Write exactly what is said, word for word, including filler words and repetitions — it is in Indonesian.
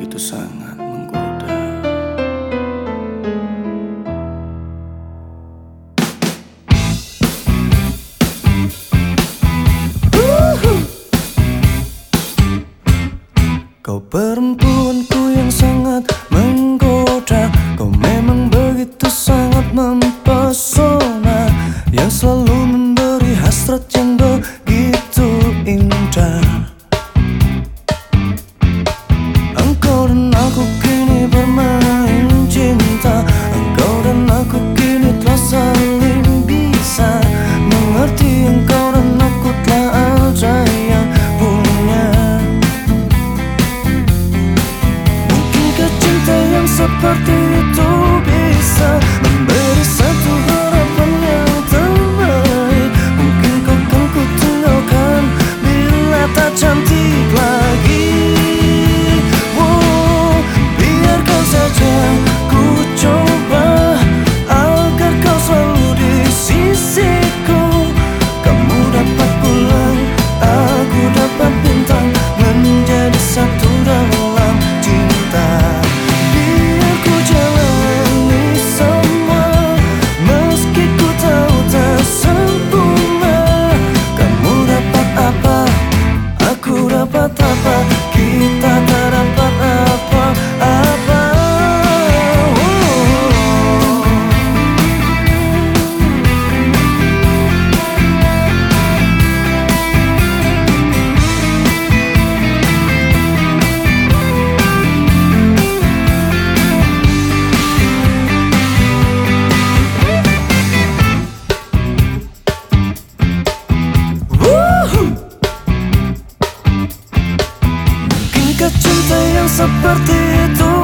begitu sangat menggoda. Kau perempuanku yang sangat menggoda. Kau memang begitu sangat mempesona, yang selalu memberi hasrat yang begitu indah. Engkau dan aku kini bermain cinta. Engkau dan aku kini telah saling bisa mengerti. Engkau dan aku telah ada yang punya. Mungkinkah cinta yang seperti itu bisa memberi satu harapan yang terbaik? Mungkin kau kan ku tinggalkan bila tak cantik lagi. Wow, biarkan saja ku coba agar kau selalu di sisiku. Kamu dapat pulang, aku dapat bintang, menjadi satu dalam cinta. Biar ku jalani semua, meski ku tahu tak sempurna. Kamu dapat apa, aku dapat apa, kita tak dapat apa-apa. Mungkinkah cinta yang seperti itu